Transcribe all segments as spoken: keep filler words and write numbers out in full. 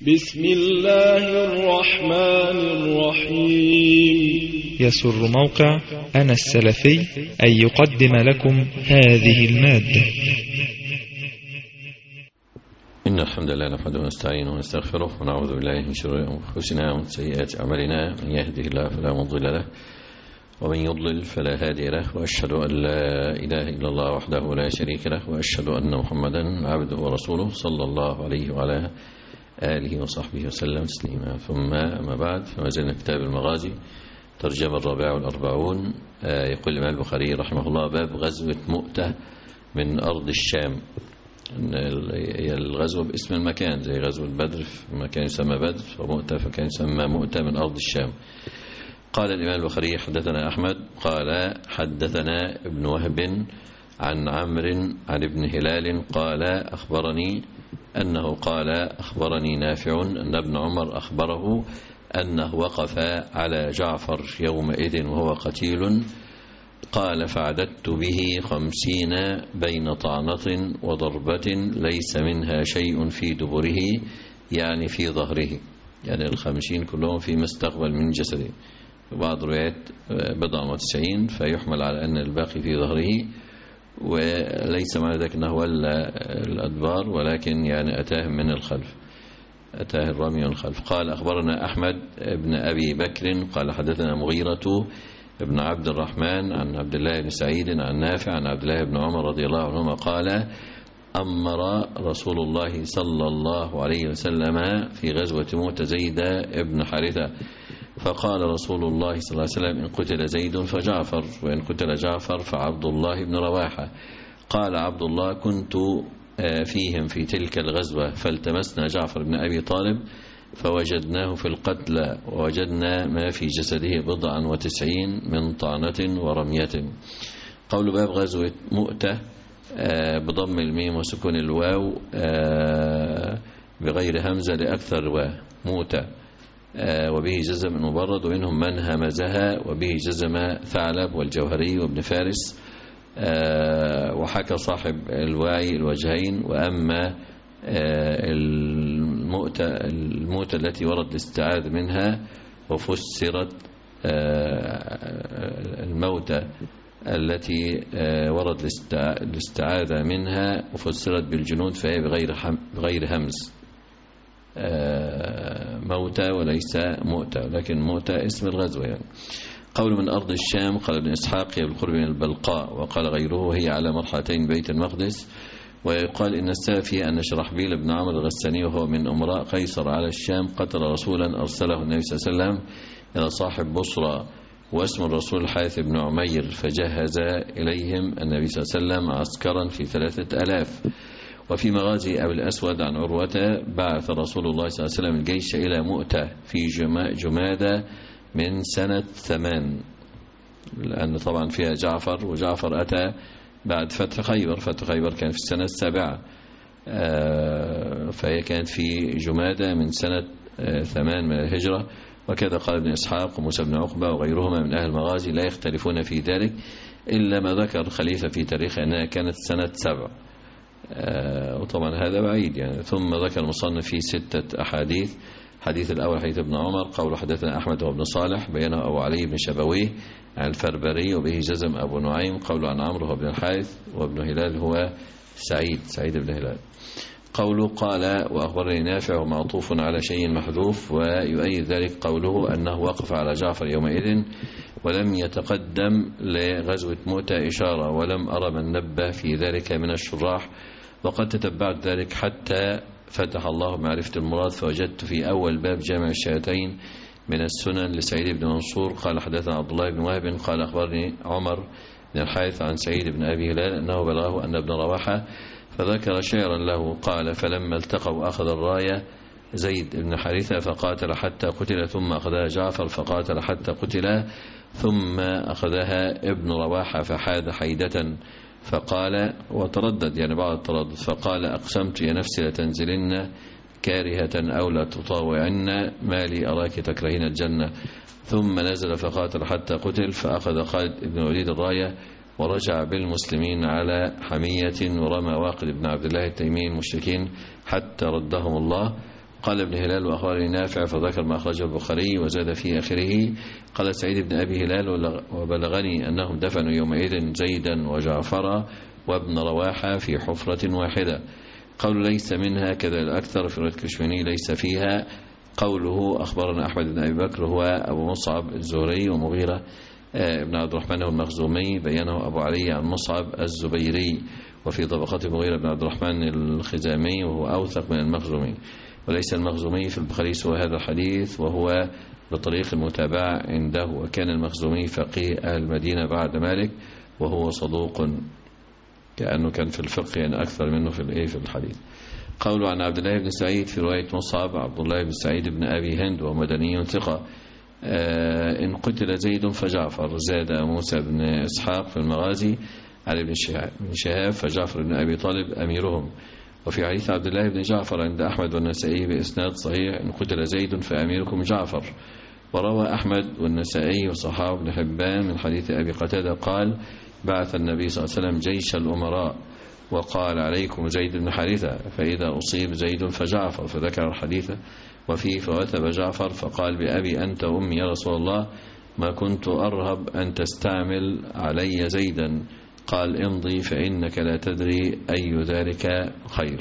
بسم الله الرحمن الرحيم. يسر موقع أنا السلفي أن يقدم لكم هذه المادة. إن الحمد لله نحمده ونستعينه ونستغفره ونعوذ بالله من شرور أنفسنا ومن سيئات أعمالنا، من يهده الله فلا مضل له ومن يضلل فلا هادي له، وأشهد أن لا إله إلا الله وحده لا شريك له، وأشهد أن محمدا عبده ورسوله صلى الله عليه وعلى آله وصحبه وسلم تسليما. ثم أما بعد، فما زلنا كتاب المغازي ترجمة الرابعة والأربعون. يقول الإمام البخاري رحمه الله: باب غزوة مؤتة من أرض الشام. هي الغزوة باسم المكان، زي غزوة بدر في مكان يسمى بدر، ومؤتة فكان يسمى مؤتة من أرض الشام. قال الإمام البخاري: حدثنا أحمد قال حدثنا ابن وهب عن عمرو عن ابن هلال قال أخبرني أنه قال أخبرني نافع أن ابن عمر أخبره أنه وقف على جعفر يومئذ وهو قتيل، قال: فعددت به خمسين بين طعنة وضربة ليس منها شيء في دبره، يعني في ظهره، يعني الخمسين كلهم في مستقبل من جسده. في بعض الروايات بضع وتسعين، فيحمل على أن الباقي في ظهره، وليس معنى ذلك أنه ولا الأدبار، ولكن يعني أتاه من الخلف، أتاه الرمي من الخلف. قال: أخبرنا أحمد بن أبي بكر قال حدثنا مغيرة ابن عبد الرحمن عن عبد الله بن سعيد عن نافع عن عبد الله بن عمر رضي الله عنهما قال: أمر رسول الله صلى الله عليه وسلم في غزوة مؤتة زيد ابن حارثة، فقال رسول الله صلى الله عليه وسلم: إن قتل زيد فجعفر، وإن قتل جعفر فعبد الله بن رواحة. قال عبد الله: كنت فيهم في تلك الغزوة، فالتمسنا جعفر بن أبي طالب فوجدناه في القتل، ووجدنا ما في جسده بضعا وتسعين من طعنة ورمية. قول باب غزوة مؤتة بضم الميم وسكون الواو بغير همزة لأكثر رواه مؤتة، وبه جزم مبرد، ومنهم من همزها، وبه جزم ثعلب والجوهري وابن فارس، وحكى صاحب الواعي الوجهين. وأما المؤتة, المؤتة التي ورد الاستعاذ منها وفسرت الموتة التي ورد الاستعاذة منها وفسرت بالجنود، فهي بغير بغير همز، موتى وليس مؤتى، لكن مؤتى اسم الغزوة يعني. قول من أرض الشام، قال ابن إسحاق: هي بالقرب من البلقاء، وقال غيره: هي على مرحلتين بيت المقدس. ويقال إن السافي أن شرحبيل بن عمرو الغساني وهو من أمراء قيصر على الشام قتل رسولا أرسله النبي صلى الله عليه وسلم إلى صاحب بصرى، واسم الرسول الحارث بن عمير، فجهز إليهم النبي صلى الله عليه وسلم عسكرا في ثلاثة ألاف. وفي مغازي أبي الأسود عن عروة: بعث رسول الله صلى الله عليه وسلم الجيش إلى مؤتة في جمادى من سنة ثمان، لأن طبعا فيها جعفر، وجعفر أتى بعد فتح خيبر، فتح خيبر كان في السنة السابعة، فهي كانت في جمادى من سنة ثمان من الهجرة. وكذا قال ابن إسحاق وموسى بن عقبة وغيرهما من أهل المغازي، لا يختلفون في ذلك، إلا ما ذكر خليفة في تاريخ أنها كانت سنة سبع، وطبعا هذا بعيد يعني. ثم ذكر المصنف في ستة أحاديث. حديث الأول حديث ابن عمر قول حدثنا أحمد وابن صالح بينه أبو علي بن شبويه عن الفربري، وبه جزم أبو نعيم قول عن عمرو وابن الحارث، وابن هلال هو سعيد سعيد بن هلال. قوله قال وأخبرني نافع ومعطوف على شيء محذوف، ويؤيد ذلك قوله أنه وقف على جعفر يومئذ ولم يتقدم لغزوة مؤتة إشارة، ولم أرى من نبه في ذلك من الشراح، وقد تتبعت ذلك حتى فتح الله معرفة المراد، فوجدت في أول باب جامع الشهادتين من السنن لسعيد بن منصور قال حدثنا عبد الله بن وهب قال أخبرني عمر بن الحارث عن سعيد بن أبي هلال أنه بلغه أن ابن رواحة، فذكر شعرا له قال: فلما التقوا أخذ الراية زيد بن حارثة فقاتل حتى قتل، ثم أخذها جعفر فقاتل حتى قتل، ثم أخذها ابن رواحة فحاد حيدة، فقال وتردد يعني بعض التردد، فقال: أقسمت يا نفسي لتنزلن كارهة أو لا تطاوعن، ما لي أراك تكرهين الجنة. ثم نزل فقاتل حتى قتل، فأخذ خالد بن الوليد الراية ورجع بالمسلمين على حمية، ورمى واقد بن عبد الله التيمي المشركين حتى ردهم الله. قال ابن هلال وأخبرني نافع فذكر ما أخرجه البخاري وزاد في آخره. قال سعيد بن أبي هلال وبلغني أنهم دفنوا يومئذ زيدا وجعفر وابن رواحة في حفرة واحدة. قول ليس منها كذا الأكثر في رواية كشميني ليس فيها. قوله أخبرنا أحمد بن أبي بكر هو أبو مصعب الزهري ومغيرة ابن عبد الرحمن المخزومي بينه أبو علي عن مصعب الزبيري وفي طبقات مغيرة بن عبد الرحمن الخزامي وهو أوثق من المخزومي. وليس المخزومي في البخاري سوى هذا الحديث وهو بطريق المتابعة عنده. وكان المخزومي فقيه أهل المدينة بعد مالك وهو صدوق كأنه كان في الفقه يعني أكثر منه في الإيه في الحديث. قوله عن عبد الله بن سعيد في رواية مصعب عبد الله بن سعيد بن أبي هند ومدني ثقة. آه إن قتل زيد فجعفر. زاد موسى بن إسحاق في المغازي علي بن شهاب فجعفر بن أبي طالب أميرهم. وفي حديث عبد الله بن جعفر عند أحمد والنسائي بإسناد صحيح إن قتل زيد فأميركم جعفر. وروى أحمد والنسائي وصحابه بن حبان من حديث أبي قتادة قال بعث النبي صلى الله عليه وسلم جيش الأمراء وقال عليكم زيد بن حارثة فإذا أصيب زيد فجعفر فذكر الحديث وفيه فوثب جعفر فقال بأبي أنت أمي يا رسول الله ما كنت أرهب أن تستعمل علي زيدا. قال امضي فإنك لا تدري أي ذلك خير.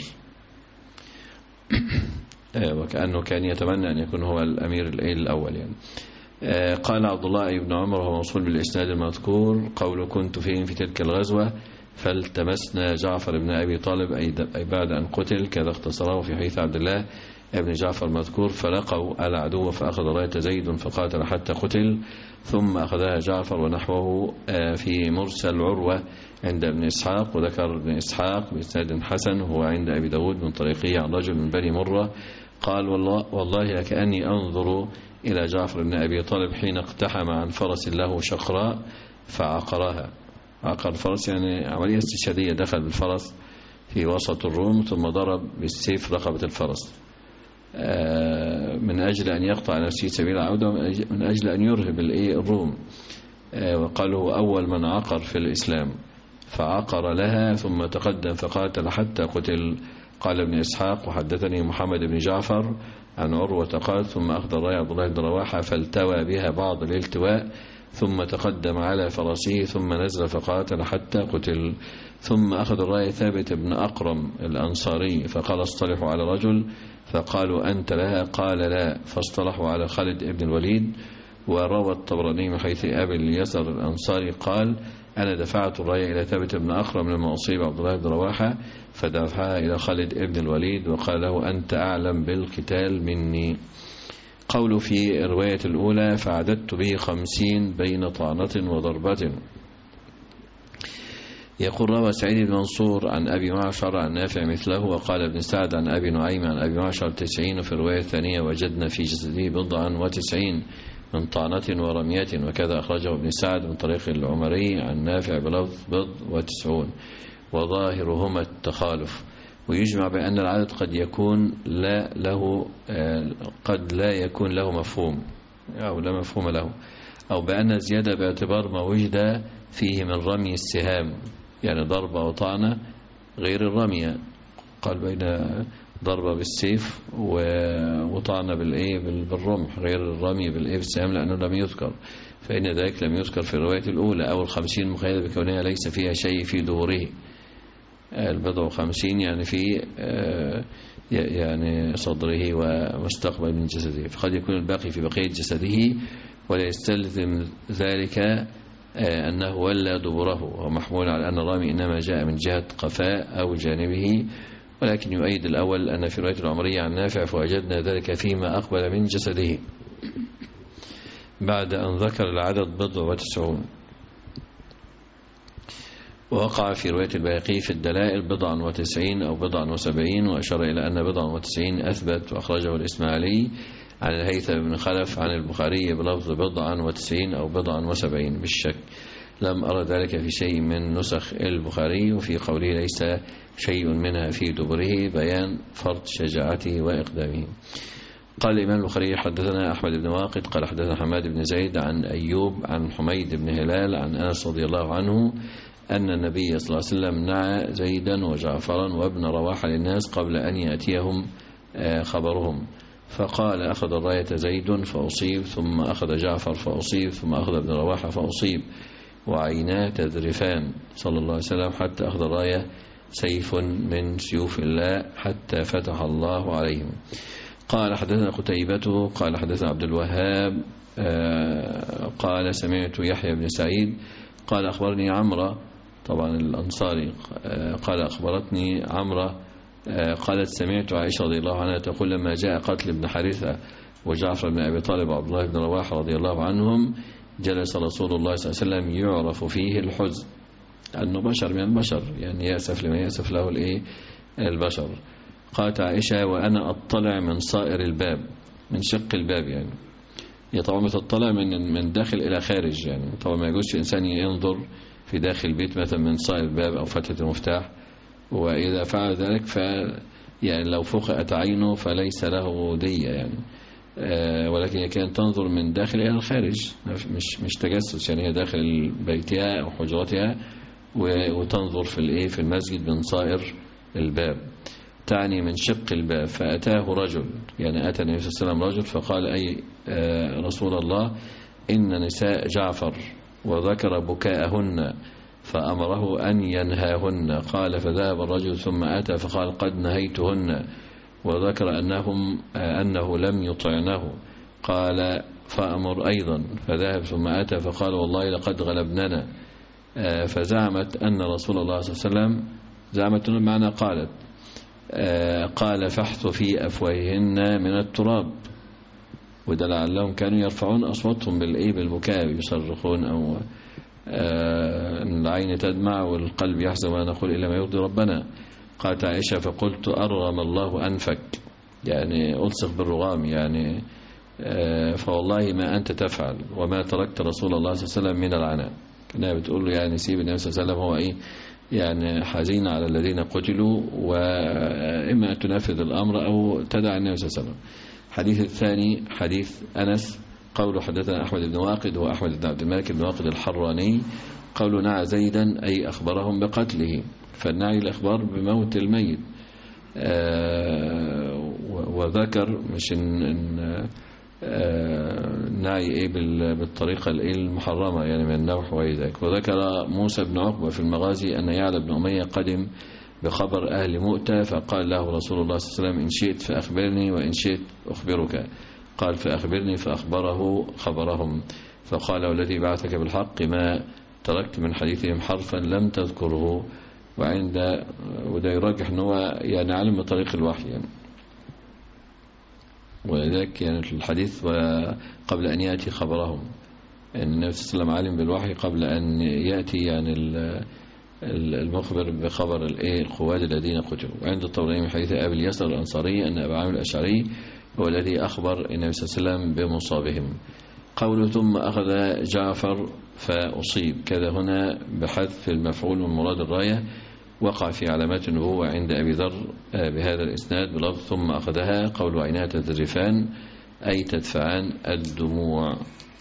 وكأنه كان يتمنى أن يكون هو الأمير الأول يعني. قال عبد الله بن عمر وهو موصول بالإسناد المذكور قول كنت فيهم في تلك الغزوة فالتمسنا جعفر بن أبي طالب أي بعد أن قتل كذا اختصره في حديث عبد الله ابن جعفر مذكور. فلقوا العدو فأخذ راية زيد فقاتل حتى قتل ثم أخذها جعفر ونحوه في مرسل عروة عند ابن إسحاق. وذكر ابن إسحاق بإسناد حسن هو عند أبي داود من طريقه عن رجل من بني مرة قال والله, والله كأني أنظر إلى جعفر بن أبي طالب حين اقتحم عن فرس له شقراء فعقرها. عقر الفرس يعني عملية استشهادية دخل بالفرس في وسط الروم ثم ضرب بالسيف رقبة الفرس من أجل أن يقطع نفسه سبيل العودة من أجل أن يرهب الروم. وقال هو أول من عقر في الإسلام فعقر لها ثم تقدم فقاتل حتى قتل. قال ابن إسحاق وحدثني محمد بن جعفر عن عروة قال ثم أخذ الراية عبد الله بن رواحة فالتوى بها بعض الالتواء ثم تقدم على فرسه ثم نزل فقاتل حتى قتل. ثم أخذ الراية ثابت بن أقرم الأنصاري فقال اصطلحوا على رجل فقالوا أنت لها قال لا فاصطلحوا على خالد بن الوليد. وروى الطبراني من حيث أبي اليسر الأنصاري قال أنا دفعت الراية إلى ثابت بن أقرم لما أصيب عبد الله بن رواحة فدفعها إلى خالد بن الوليد وقال له أنت أعلم بالقتال مني. قول في الرواية الأولى فعددت به خمسين بين طعنة وضربة. يقول روى سعيد بن منصور عن أبي معشر عن نافع مثله. وقال ابن سعد عن أبي نعيم عن أبي معشر تسعين. وفي الرواية الثانية وجدنا في جسده بضعا وتسعين من طعنة ورمية. وكذا أخرجه ابن سعد من طريق العمري عن نافع بلفظ بض وتسعون وظاهرهما التخالف. ويجمع بأن العدد قد يكون لا له قد لا يكون له مفهوم أو لا مفهوم له أو بأن الزيادة باعتبار ما وجد فيه من رمي السهام يعني ضربة وطعنة غير الرمية. قال بين ضربة بالسيف وطعنة بالإيه بالرمح غير الرمي بالإيه بالسهام لأنه لم يذكر فإن ذلك لم يذكر في الرواية الأولى. أو الخمسين مخيلة بكونها ليس فيها شيء في دبره. البضع وخمسين يعني في يعني صدره ومستقبل من جسده فقد يكون الباقي في بقية جسده ولا يستلزم ذلك أنه ولى دبره ومحمول على أن الرامي إنما جاء من جهة قفاء أو جانبه. ولكن يؤيد الأول أن في رواية العمرية عن نافع فوجدنا ذلك فيما أقبل من جسده بعد أن ذكر العدد بضع وتسعون. ووقع في رواية البيهقي في الدلائل بضعا وتسعين أو بضعا وسبعين وأشار إلى أن بضعا وتسعين أثبت وأخرجه الإسماعيلي عن الهيثم بن خلف عن البخاري بلفظ بضعا وتسعين أو بضعا وسبعين بالشك. لم أرى ذلك في شيء من نسخ البخاري. وفي قوله ليس شيء منها في دبره بيان فرط شجاعته وإقدامه. قال الإمام البخاري حدثنا أحمد بن واقد قال حدثنا حماد بن زيد عن أيوب عن حميد بن هلال عن أنس رضي الله عنه أن النبي صلى الله عليه وسلم نعى زيدا وجعفرا وابن رواحة للناس قبل أن يأتيهم خبرهم. فقال أخذ الراية زيد فأصيب، ثم أخذ جعفر فأصيب، ثم أخذ ابن رواحة فأصيب، وعيناه تذرفان صلى الله عليه وسلم حتى أخذ الراية سيف من سيوف الله حتى فتح الله عليهم. قال حدثنا قتيبة قال حدثنا عبد الوهاب قال سمعت يحيى بن سعيد قال أخبرني عمرة، طبعا الأنصاري، قال أخبرتني عمرة قالت سمعت عائشة رضي الله عنها تقول لما جاء قتل ابن حارثة وجعفر بن أبي طالب وعبد الله بن رواحة رضي الله عنهم جلس رسول الله صلى الله عليه وسلم يعرف فيه الحزن، أنه بشر من البشر، يعني يأسف لما يأسف له الإيه البشر. قالت عائشة وأنا أطلع من صائر الباب، من شق الباب، يعني هي طبعا بتطلع من من داخل إلى خارج، يعني طبعا ما يجوز إنسان ينظر في داخل البيت مثلا من صائر الباب أو فتحة المفتاح، وإذا فعل ذلك ف يعني لو فقأت عينه فليس له دية يعني، أه ولكن هي كانت تنظر من داخل إلى الخارج، مش مش تجسس، يعني هي داخل بيتها أو حجرتها وتنظر في الإيه في المسجد من صائر الباب، تعني من شق الباب. فأتاه رجل، يعني أتى النبي صلى الله عليه وسلم رجل فقال أي أه رسول الله إن نساء جعفر، وذكر بكاءهن فأمره أن ينهاهن. قال فذهب الرجل ثم أتى فقال قد نهيتهن، وذكر أنهم أنه لم يطعنه. قال فأمر أيضا، فذهب ثم أتى فقال والله لقد غلبننا. فزعمت أن رسول الله صلى الله عليه وسلم، زعمت المعنى قالت قال فاحث في أفواههن من التراب، وده لعلهم كانوا يرفعون أصواتهم بالإيه بالبكاء، يصرخون أو العين تدمع والقلب يحزن ما نقول إلا ما يرضي ربنا. قالت عائشة فقلت أرغم الله أنفك، يعني ألصق بالرغام، يعني فوالله ما أنت تفعل وما تركت رسول الله صلى الله عليه وسلم من العناء. كنا بتقول له يعني سيب النبي صلى الله عليه وسلم هو إيه يعني حزين على الذين قتلوا، وإما أن تنفذ الأمر أو تدع النبي صلى الله عليه وسلم. حديث الثاني حديث أنس قوله حدثنا أحمد بن واقد، هو أحمد بن عبد الملك بن واقد الحراني، قوله نعى زيدا أي أخبرهم بقتله، فالنعي الأخبار بموت الميت. وذكر مش إن, إن نعي إيه بالطريقة المحرمة يعني من النوح وإذاك. وذكر موسى بن عقبة في المغازي أن يعلى بن أمية قدم بخبر أهل مؤتة، فقال له رسول الله صلى الله عليه وسلم إن شئت فأخبرني وإن شئت أخبرك. قال فأخبرني، فأخبره خبرهم، فقال والذي بعثك بالحق ما تركت من حديثهم حرفا لم تذكره. وعند وده يرجح أنه يعني علم بطريق الوحي يعني. ولذلك يعني الحديث قبل أن يأتي خبرهم، أن النبي صلى الله عليه وسلم علم بالوحي قبل أن يأتي يعني المخبر بخبر القواد الذين قتلوا. وعند الطبراني من حديث أبي اليسر الأنصاري أن أبا عامر الأشعري هو الذي أخبر النبي صلى الله عليه وسلم بمصابهم. قوله ثم أخذ جعفر فأصيب، كذا هنا بحذف المفعول من مراد الراية، وقع في علامات النبوة عند أبي ذر بهذا الإسناد بلفظ ثم أخذها. قول عينها تذرفان أي تدفعان الدموع.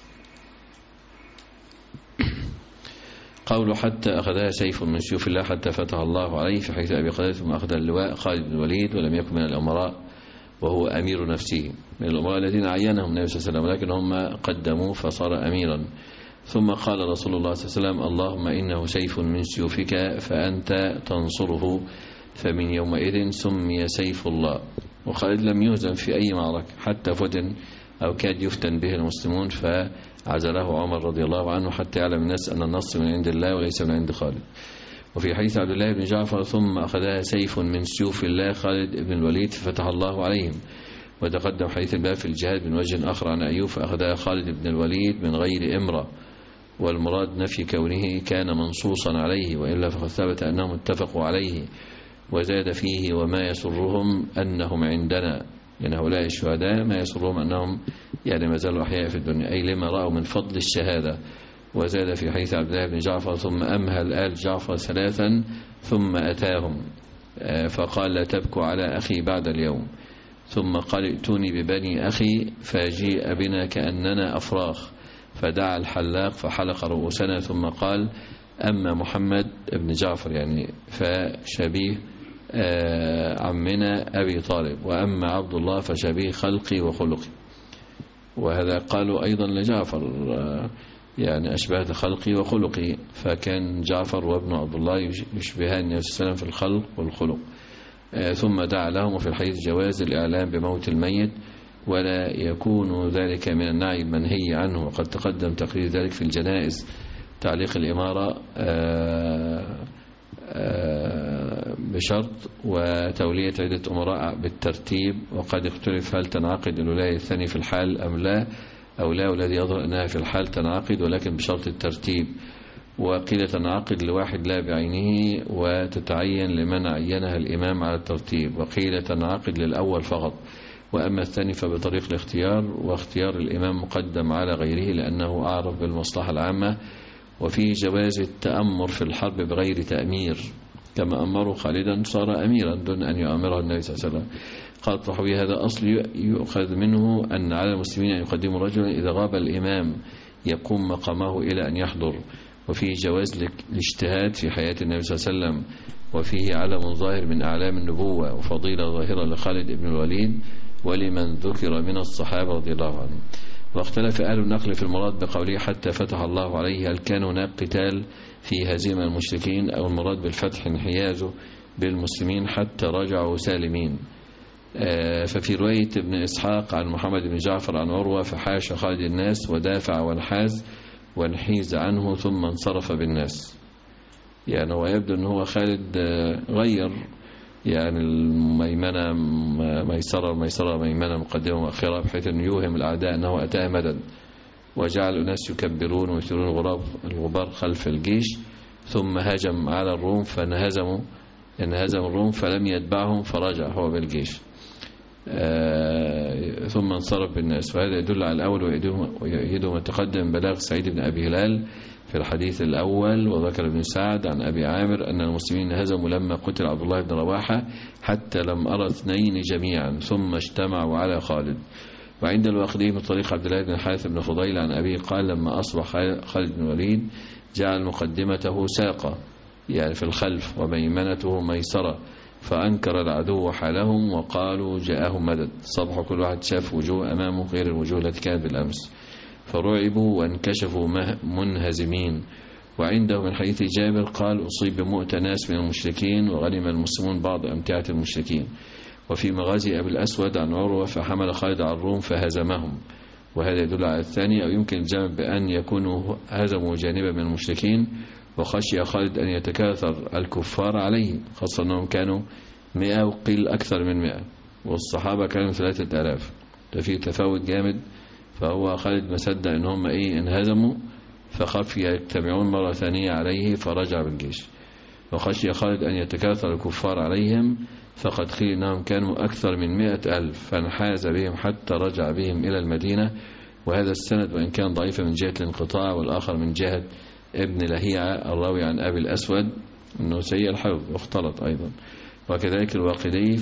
قول حتى أخذها سيف من سيوف الله حتى فتح الله عليه، في حيث أبي قتادة ثم أخذ اللواء خالد بن الوليد ولم يكن من الأمراء وهو أمير نفسه، من الأمراء الذين عينهم النبي صلى الله عليه وسلم ولكن هم قدموه فصار أميرا. ثم قال رسول الله صلى الله عليه وسلم اللهم إنه سيف من سيوفك فأنت تنصره، فمن يومئذ سمي سيف الله. وخالد لم يهزم في أي معركة حتى فتن أو كاد يفتن به المسلمون، فعزله عمر رضي الله عنه حتى يعلم الناس أن النصر من عند الله وليس من عند خالد. وفي حديث عبد الله بن جعفر ثم أخذها سيف من سيوف الله خالد بن الوليد ففتح الله عليهم. وتقدم حديث الباب في الجهاد من وجه آخر عن أيوب فأخذها خالد بن الوليد من غير إمرة، والمراد نفي كونه كان منصوصا عليه، وإلا فقد ثبت أنهم اتفقوا عليه. وزاد فيه وما يسرهم أنهم عندنا، يعني هؤلاء الشهداء ما يسرهم أنهم يعني ما زالوا أحياء في الدنيا، أي لما رأوا من فضل الشهادة. وزاد في حديث عبد الله بن جعفر ثم أمهل آل جعفر ثلاثا ثم أتاهم فقال لا تبكوا على أخي بعد اليوم، ثم قال ائتوني ببني أخي فجيء بنا كأننا أفراخ، فدعا الحلاق فحلق رؤوسنا، ثم قال أما محمد بن جعفر يعني فشبيه عمنا أبي طالب، وأما عبد الله فشبيه خلقي وخلقي. وهذا قالوا أيضا لجعفر، يعني أشبهت خلقي وخلقي، فكان جعفر وابن عبد الله يشبهان النبي صلى الله عليه وسلم في الخلق والخلق. ثم دعا لهم وفي الحديث جواز الإعلام بموت الميت، ولا يكون ذلك من النعي المنهي عنه، وقد تقدم تقرير ذلك في الجنائز تعليق الإمارة بشرط وتولية عدة أمراء بالترتيب، وقد اختلف هل تنعقد الولاية الثانية في الحال أم لا أو لا، والذي يظهر أنها في الحال تنعقد ولكن بشرط الترتيب، وقيل تنعقد لواحد لا بعينه وتتعين لمن عينها الإمام على الترتيب، وقيل تنعقد للأول فقط، وأما الثاني فبطريق الاختيار، واختيار الإمام مقدم على غيره لأنه أعرف بالمصلحة العامة. وفيه جواز التأمر في الحرب بغير تأمير، كما أمره خالدا صار أميرا دون أن يؤمره النبي صلى الله عليه وسلم. قال الطحاوي هذا أصل يؤخذ منه أن على المسلمين أن يقدموا رجلا إذا غاب الإمام يقوم مقامه إلى أن يحضر. وفيه جواز الاجتهاد في حياة النبي صلى الله عليه وسلم، وفيه علم ظاهر من أعلام النبوة وفضيلة ظاهرة لخالد بن الوليد ولمن ذكر من الصحابة رضي الله عنهم. واختلف أهل النقل في المراد بقوله حتى فتح الله عليه، هل كان هناك قتال في هزيمة المشركين أو المراد بالفتح انحيازه بالمسلمين حتى رجعوا سالمين. ففي رواية ابن إسحاق عن محمد بن جعفر عن عروة فحاش خالد الناس ودافع وانحاز وانحيز عنه ثم انصرف بالناس. يعني هو يبدو أنه هو خالد غير يعني الميمنة ميسرة ميسرة ميمنة مقدمة مؤخرة، بحيث أن يوهم الأعداء أنه أتاه مدد، وجعل الناس يكبرون ويثيرون الغراب الغبار خلف الجيش، ثم هجم على الروم فانهزموا انهزم الروم فلم يتبعهم فرجع هو بالجيش آه ثم انصرف بالناس. وهذا يدل على الأول ويؤيده ما تقدم بلاغ سعيد بن أبي هلال في الحديث الأول، وذكر ابن سعد عن أبي عامر أن المسلمين هزموا لما قتل عبد الله بن رواحة حتى لم أرى اثنين جميعا ثم اجتمعوا على خالد. وعند الواقدي من طريق عبد الله بن الحارث بن فضيل عن أبي قال لما أصبح خالد بن الوليد جعل مقدمته ساقة يعني في الخلف وميمنته ميسرة، فأنكر العدو حالهم وقالوا جاءهم مدد. صبح كل واحد شاف وجوه أمامه غير الوجوه التي كانت بالأمس، فرعبوا وانكشفوا منهزمين. وعنده من حديث جابر قال أصيب بمؤتى ناس من المشركين وغنم المسلمون بعض أمتعة المشركين. وفي مغازي أبي الأسود عن عروة فحمل خالد على الروم فهزمهم، وهذا يدل على الثاني، أو يمكن الجمع بأن يكونوا هزموا جانبا من المشركين وخشي خالد أن يتكاثر الكفار عليه، خاصة أنهم كانوا مئة وقيل أكثر من مئة والصحابة كانوا ثلاثة آلاف، ففي تفاوت جامد. فهو خالد ما صدق ان هم ايه انهزموا فخاف يجتمعون مرة ثانية عليه فرجع بالجيش. وخشي خالد ان يتكاثر الكفار عليهم فقد قيل انهم كانوا اكثر من مئة الف فانحاز بهم حتى رجع بهم الى المدينة. وهذا السند وان كان ضعيفا من جهة الانقطاع، والاخر من جهة ابن لهيعة الراوي عن ابي الاسود انه سيء الحفظ واختلط ايضا. وكذلك الواقدي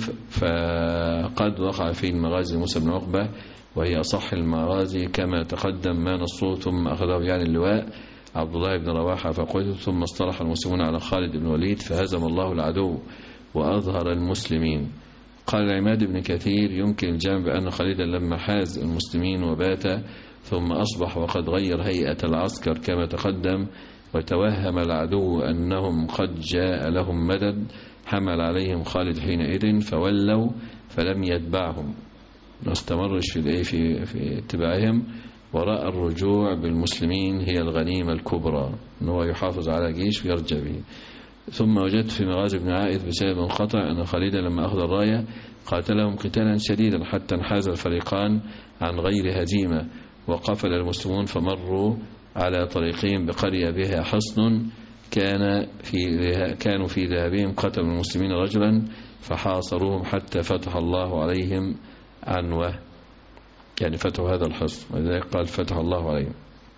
فقد وقع في المغازي موسى بن عقبة وهي أصح المغازي كما تقدم ما نصوه، ثم أخذه يعني اللواء عبد الله بن رواحة فقتل، ثم اصطلح المسلمون على خالد بن الوليد فهزم الله العدو وأظهر المسلمين. قال عماد بن كثير يمكن الجمع بأن خالدا لما حاز المسلمين وبات ثم أصبح وقد غير هيئة العسكر كما تقدم وتوهم العدو أنهم قد جاء لهم مدد، حمل عليهم خالد حينئذ فولوا فلم يتبعهم، ما استمرش في في في اتباعهم، ورأى الرجوع بالمسلمين هي الغنيمة الكبرى، أنه يحافظ على جيش ويرجع به. ثم وجدت في مغازي بن عائذ بسبب منقطع أن خالدا لما أخذ الراية قاتلهم قتالا شديدا حتى انحاز الفريقان عن غير هزيمة، وقفل المسلمون فمروا على طريقهم بقرية بها حصن كان في كانوا في ذهابهم قتلوا المسلمين رجلا فحاصروهم حتى فتح الله عليهم عنوة، يعني فتحوا هذا الحصن، ولذلك قال فتح الله عليهم.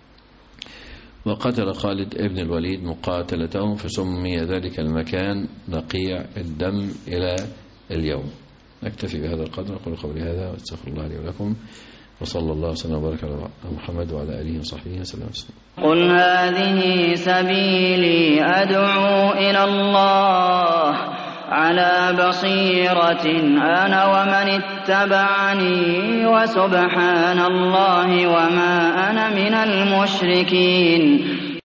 وقتل خالد ابن الوليد مقاتلتهم فسمي ذلك المكان نقيع الدم إلى اليوم. نكتفي بهذا القدر، أقول قولي هذا واستغفر الله لي ولكم، وصلى الله وسلم وبارك على محمد وعلى آله وصحبه وسلم. قل هذه سبيلي أدعو إلى الله على بصيرة أنا ومن اتبعني وسبحان الله وما أنا من المشركين.